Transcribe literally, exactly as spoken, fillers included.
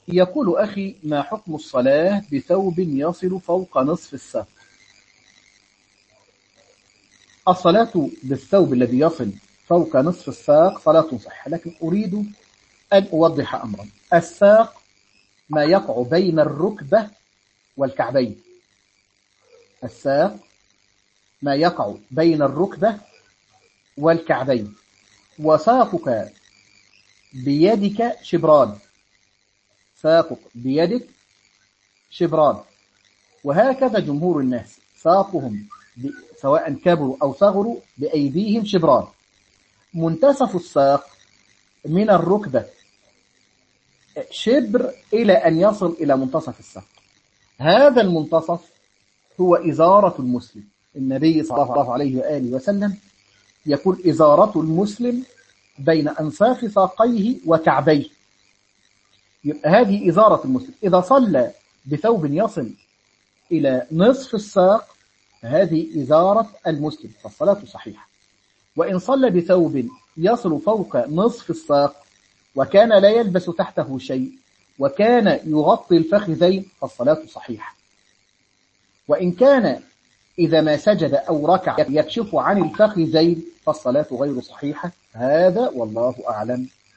يقول أخي: ما حكم الصلاة بثوب يصل فوق نصف الساق؟ الصلاة بالثوب الذي يصل فوق نصف الساق صلاة صحيحة، لكن أريد أن أوضح أمرا. الساق ما يقع بين الركبة والكعبين. الساق ما يقع بين الركبة والكعبين، وساقك بيدك شبران. ساقك بيدك شبران، وهكذا جمهور الناس ساقهم سواء كبروا أو صغروا بأيديهم شبران. منتصف الساق من الركبة شبر إلى أن يصل إلى منتصف الساق. هذا المنتصف هو إزارة المسلم. النبي صلى الله عليه وآله وسلم يقول: إزارة المسلم بين أنصاف ساقيه وكعبيه. يبقى هذه إزارة المسلم. إذا صلى بثوب يصل إلى نصف الساق هذه إزارة المسلم، فالصلاة صحيحة. وإن صلى بثوب يصل فوق نصف الساق وكان لا يلبس تحته شيء وكان يغطي الفخذين فالصلاة صحيحة. وإن كان إذا ما سجد أو ركع يكشف عن الفخذين فالصلاة غير صحيحة. هذا والله أعلم.